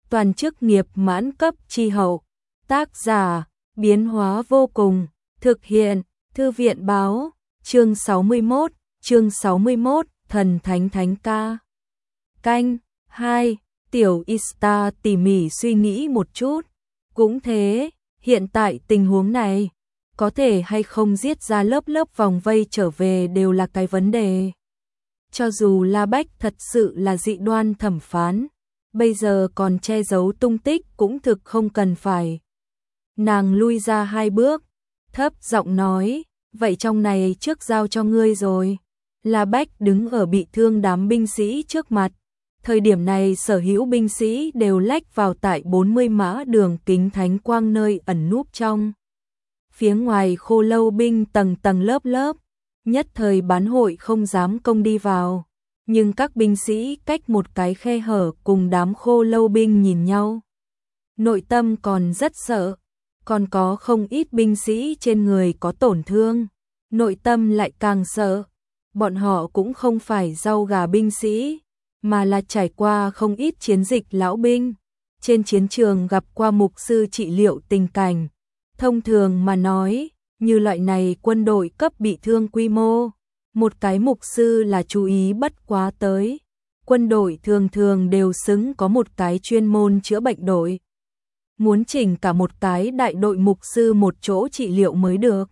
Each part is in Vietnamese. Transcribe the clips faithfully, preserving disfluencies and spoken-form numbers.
toàn chức nghiệp mãn cấp chi hậu. Tác giả, biến hóa vô cùng, thực hiện, thư viện báo, chương sáu mươi mốt, chương sáu mươi mốt, thần thánh thánh ca. Canh, hai, tiểu Ista tỉ mỉ suy nghĩ một chút. Cũng thế, hiện tại tình huống này, có thể hay không giết ra lớp lớp vòng vây trở về đều là cái vấn đề. Cho dù La Bách thật sự là dị đoan thẩm phán, bây giờ còn che giấu tung tích cũng thực không cần phải. Nàng lui ra hai bước, thấp giọng nói, vậy trong này trước giao cho ngươi rồi. La Bách đứng ở bị thương đám binh sĩ trước mặt. Thời điểm này sở hữu binh sĩ đều lách vào tại bốn mươi mã đường kính thánh quang nơi ẩn núp trong. Phía ngoài khô lâu binh tầng tầng lớp lớp, nhất thời bán hội không dám công đi vào. Nhưng các binh sĩ cách một cái khe hở cùng đám khô lâu binh nhìn nhau. Nội tâm còn rất sợ, còn có không ít binh sĩ trên người có tổn thương. Nội tâm lại càng sợ, bọn họ cũng không phải rau gà binh sĩ, mà là trải qua không ít chiến dịch lão binh. Trên chiến trường gặp qua mục sư trị liệu tình cảnh. Thông thường mà nói, như loại này quân đội cấp bị thương quy mô, một cái mục sư là chú ý bất quá tới. Quân đội thường thường đều xứng có một cái chuyên môn chữa bệnh đội. Muốn chỉnh cả một cái đại đội mục sư một chỗ trị liệu mới được.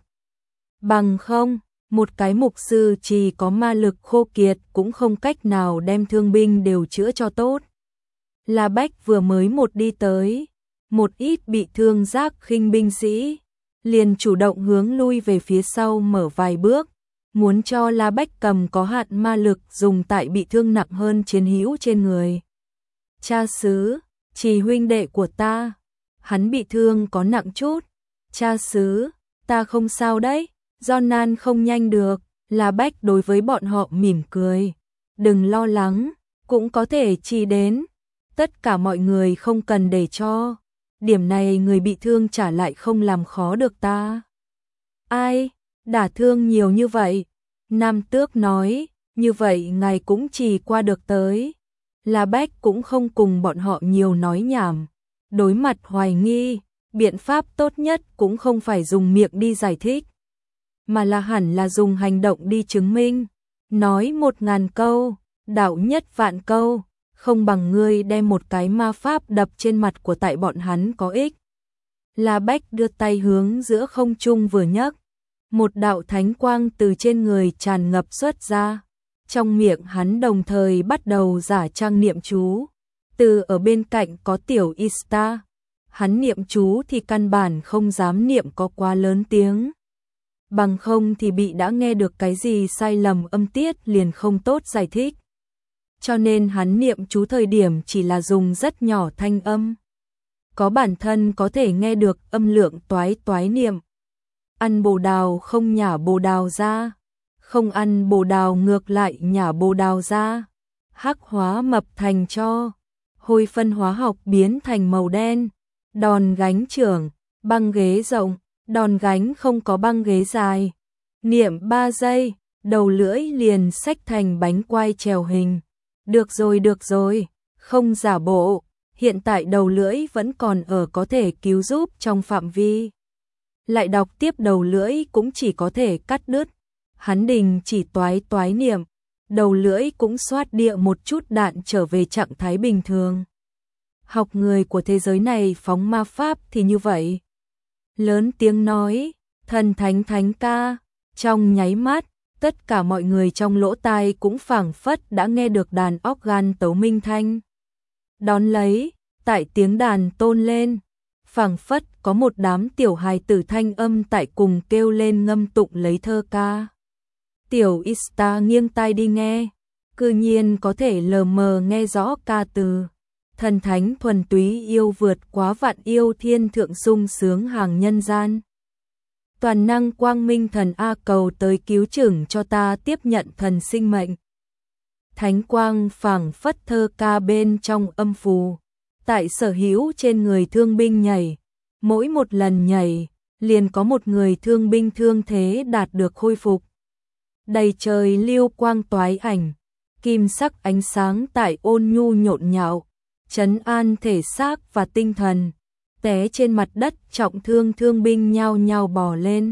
Bằng không, một cái mục sư chỉ có ma lực khô kiệt cũng không cách nào đem thương binh đều chữa cho tốt. La Bách vừa mới một đi tới, một ít bị thương giác khinh binh sĩ, liền chủ động hướng lui về phía sau mở vài bước, muốn cho La Bách cầm có hạn ma lực dùng tại bị thương nặng hơn chiến hữu trên người. Cha xứ, chỉ huynh đệ của ta, hắn bị thương có nặng chút. Cha xứ, ta không sao đấy, do nan không nhanh được. La Bách đối với bọn họ mỉm cười. Đừng lo lắng, cũng có thể chỉ đến. Tất cả mọi người không cần để cho. Điểm này người bị thương trả lại không làm khó được ta. Ai, đả thương nhiều như vậy? Nam Tước nói, như vậy ngài cũng chỉ qua được tới. La Bách cũng không cùng bọn họ nhiều nói nhảm. Đối mặt hoài nghi, biện pháp tốt nhất cũng không phải dùng miệng đi giải thích, mà là hẳn là dùng hành động đi chứng minh. Nói một ngàn câu, đạo nhất vạn câu, không bằng ngươi đem một cái ma pháp đập trên mặt của tại bọn hắn có ích. La Bách đưa tay hướng giữa không trung vừa nhấc, một đạo thánh quang từ trên người tràn ngập xuất ra. Trong miệng hắn đồng thời bắt đầu giả trang niệm chú. Từ ở bên cạnh có tiểu Ista, hắn niệm chú thì căn bản không dám niệm có quá lớn tiếng. Bằng không thì bị đã nghe được cái gì sai lầm âm tiết liền không tốt giải thích. Cho nên hắn niệm chú thời điểm chỉ là dùng rất nhỏ thanh âm. Có bản thân có thể nghe được âm lượng toái toái niệm. Ăn bồ đào không nhả bồ đào ra, không ăn bồ đào ngược lại nhả bồ đào ra. Hắc hóa mập thành cho, hôi phân hóa học biến thành màu đen. Đòn gánh trưởng, băng ghế rộng, đòn gánh không có băng ghế dài. Niệm ba giây, đầu lưỡi liền xách thành bánh quai trèo hình. Được rồi được rồi, không giả bộ, hiện tại đầu lưỡi vẫn còn ở có thể cứu giúp trong phạm vi. Lại đọc tiếp đầu lưỡi cũng chỉ có thể cắt đứt. Hắn đình chỉ toái toái niệm, đầu lưỡi cũng xoát địa một chút đạn trở về trạng thái bình thường. Học người của thế giới này phóng ma pháp thì như vậy. Lớn tiếng nói, thần thánh thánh ca, trong nháy mắt, tất cả mọi người trong lỗ tai cũng phảng phất đã nghe được đàn organ tấu minh thanh. Đón lấy, tại tiếng đàn tôn lên, phảng phất có một đám tiểu hài tử thanh âm tại cùng kêu lên ngâm tụng lấy thơ ca. Tiểu Ista nghiêng tai đi nghe, cư nhiên có thể lờ mờ nghe rõ ca từ. Thần thánh thuần túy yêu vượt quá vạn yêu thiên thượng sung sướng hàng nhân gian. Toàn năng quang minh thần A cầu tới cứu chưởng cho ta tiếp nhận thần sinh mệnh. Thánh quang phảng phất thơ ca bên trong âm phù. Tại sở hữu trên người thương binh nhảy. Mỗi một lần nhảy, liền có một người thương binh thương thế đạt được khôi phục. Đầy trời lưu quang toái ảnh. Kim sắc ánh sáng tại ôn nhu nhộn nhạo. trấn an thể xác và tinh thần. Té trên mặt đất trọng thương thương binh nhao nhao bò lên.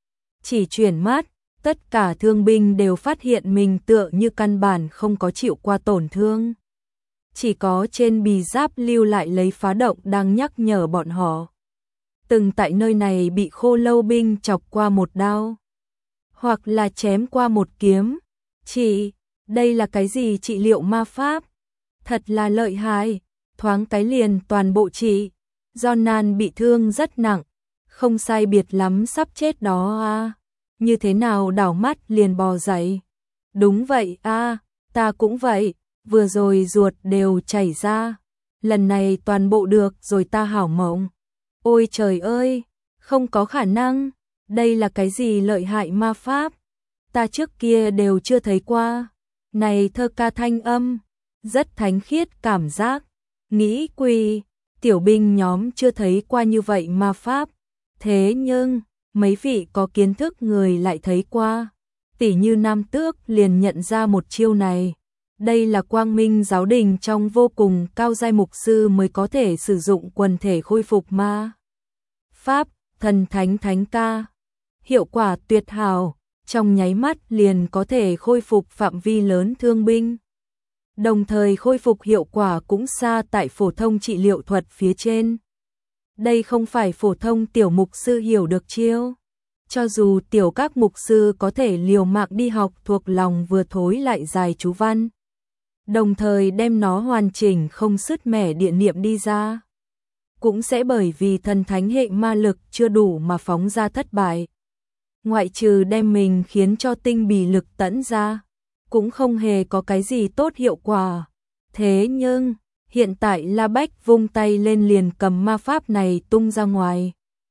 Chỉ chuyển mắt, tất cả thương binh đều phát hiện mình tựa như căn bản không có chịu qua tổn thương. Chỉ có trên bì giáp lưu lại lấy phá động đang nhắc nhở bọn họ. Từng tại nơi này bị Khô Lâu binh chọc qua một đao, hoặc là chém qua một kiếm. Chị, đây là cái gì trị liệu ma pháp? Thật là lợi hại, thoáng cái liền toàn bộ trị. Jonan bị thương rất nặng, không sai biệt lắm sắp chết đó à. Như thế nào đảo mắt liền bò dậy. Đúng vậy à, ta cũng vậy, vừa rồi ruột đều chảy ra. Lần này toàn bộ được rồi ta hảo mộng. Ôi trời ơi, không có khả năng, đây là cái gì lợi hại ma pháp? Ta trước kia đều chưa thấy qua. Này thơ ca thanh âm, rất thánh khiết cảm giác. Nghĩ quỳ, tiểu binh nhóm chưa thấy qua như vậy ma pháp. Thế nhưng, mấy vị có kiến thức người lại thấy qua. Tỉ như Nam Tước liền nhận ra một chiêu này. Đây là Quang Minh giáo đình trong vô cùng cao giai mục sư mới có thể sử dụng quần thể khôi phục ma pháp, thần thánh thánh ca. Hiệu quả tuyệt hảo, trong nháy mắt liền có thể khôi phục phạm vi lớn thương binh. Đồng thời khôi phục hiệu quả cũng xa tại phổ thông trị liệu thuật phía trên. Đây không phải phổ thông tiểu mục sư hiểu được chiêu. Cho dù tiểu các mục sư có thể liều mạng đi học thuộc lòng vừa thối lại dài chú văn, đồng thời đem nó hoàn chỉnh không sứt mẻ điện niệm đi ra, cũng sẽ bởi vì thần thánh hệ ma lực chưa đủ mà phóng ra thất bại. Ngoại trừ đem mình khiến cho tinh bì lực tẫn ra, cũng không hề có cái gì tốt hiệu quả. Thế nhưng, hiện tại La Bách vung tay lên liền cầm ma pháp này tung ra ngoài.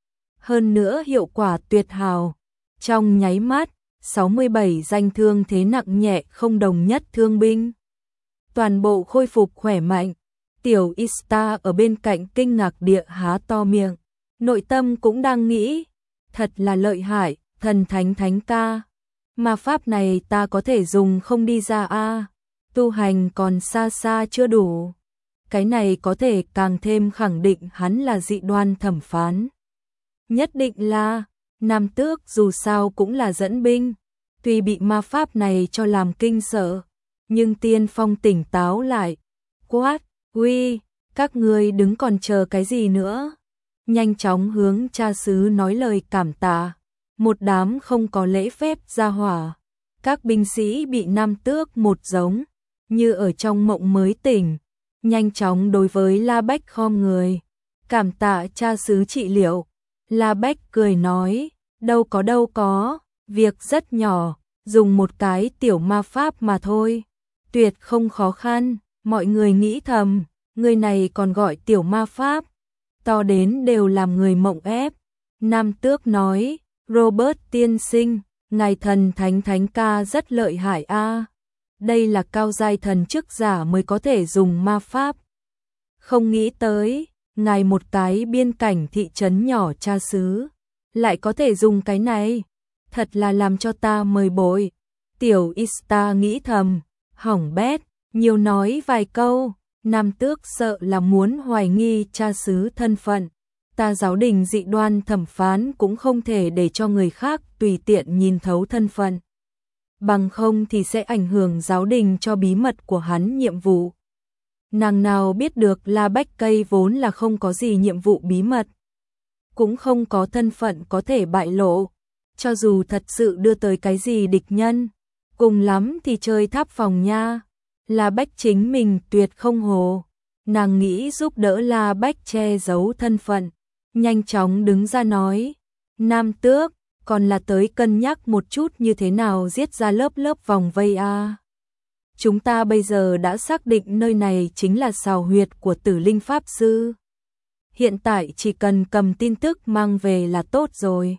Hơn nữa hiệu quả tuyệt hảo. Trong nháy mắt, sáu mươi bảy danh thương thế nặng nhẹ không đồng nhất thương binh. Toàn bộ khôi phục khỏe mạnh. Tiểu Ista ở bên cạnh kinh ngạc địa há to miệng. Nội tâm cũng đang nghĩ, thật là lợi hại, thần thánh thánh ca. Ma pháp này ta có thể dùng không đi ra a, tu hành còn xa xa chưa đủ. Cái này có thể càng thêm khẳng định hắn là dị đoan thẩm phán. Nhất định là, Nam Tước dù sao cũng là dẫn binh, tuy bị ma pháp này cho làm kinh sợ, nhưng Tiên Phong tỉnh táo lại, quát, uy, các ngươi đứng còn chờ cái gì nữa? Nhanh chóng hướng cha xứ nói lời cảm tạ. Một đám không có lễ phép ra hỏa. Các binh sĩ bị Nam Tước một giống, như ở trong mộng mới tỉnh, nhanh chóng đối với La Bách khom người. Cảm tạ cha xứ trị liệu. La Bách cười nói, đâu có đâu có, việc rất nhỏ, dùng một cái tiểu ma pháp mà thôi. Tuyệt không khó khăn, mọi người nghĩ thầm, người này còn gọi tiểu ma pháp, to đến đều làm người mộng ép. Nam Tước nói, Robert tiên sinh, ngài thần thánh thánh ca rất lợi hại a. Đây là cao giai thần chức giả mới có thể dùng ma pháp. Không nghĩ tới, ngài một cái biên cảnh thị trấn nhỏ cha xứ, lại có thể dùng cái này. Thật là làm cho ta mời bội. Tiểu Ista nghĩ thầm, hỏng bét, nhiều nói vài câu, Nam Tước sợ là muốn hoài nghi cha xứ thân phận. Ta giáo đình dị đoan thẩm phán cũng không thể để cho người khác tùy tiện nhìn thấu thân phận. Bằng không thì sẽ ảnh hưởng giáo đình cho bí mật của hắn nhiệm vụ. Nàng nào biết được La Bách Cây vốn là không có gì nhiệm vụ bí mật, cũng không có thân phận có thể bại lộ. Cho dù thật sự đưa tới cái gì địch nhân, cùng lắm thì chơi tháp phòng nha. La Bách chính mình tuyệt không hồ. Nàng nghĩ giúp đỡ La Bách che giấu thân phận, nhanh chóng đứng ra nói, Nam Tước, còn là tới cân nhắc một chút như thế nào giết ra lớp lớp vòng vây a. Chúng ta bây giờ đã xác định nơi này chính là sào huyệt của Tử Linh Pháp Sư. Hiện tại chỉ cần cầm tin tức mang về là tốt rồi.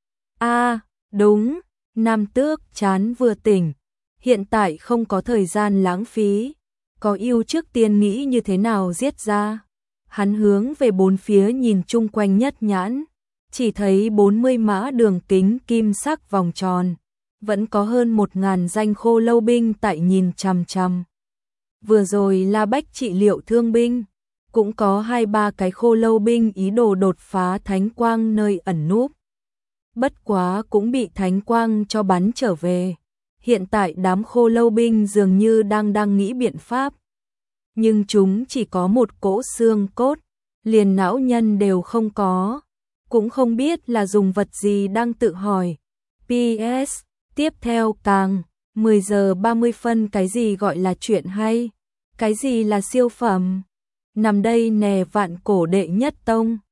A, đúng, Nam Tước chán vừa tỉnh, hiện tại không có thời gian lãng phí, có yêu trước tiên nghĩ như thế nào giết ra. Hắn hướng về bốn phía nhìn chung quanh nhất nhãn, chỉ thấy bốn mươi mã đường kính kim sắc vòng tròn, vẫn có hơn một ngàn danh Khô Lâu binh tại nhìn chằm chằm. Vừa rồi La Bách trị liệu thương binh, cũng có hai ba cái khô lâu binh ý đồ đột phá thánh quang nơi ẩn núp. Bất quá cũng bị thánh quang cho bắn trở về. Hiện tại đám khô lâu binh dường như đang đang nghĩ biện pháp. Nhưng chúng chỉ có một cỗ xương cốt, liền não nhân đều không có. Cũng không biết là dùng vật gì đang tự hỏi. pê ét. Tiếp theo càng mười giờ ba mươi phân cái gì gọi là chuyện hay? Cái gì là siêu phẩm? Nằm đây nè vạn cổ đệ nhất tông.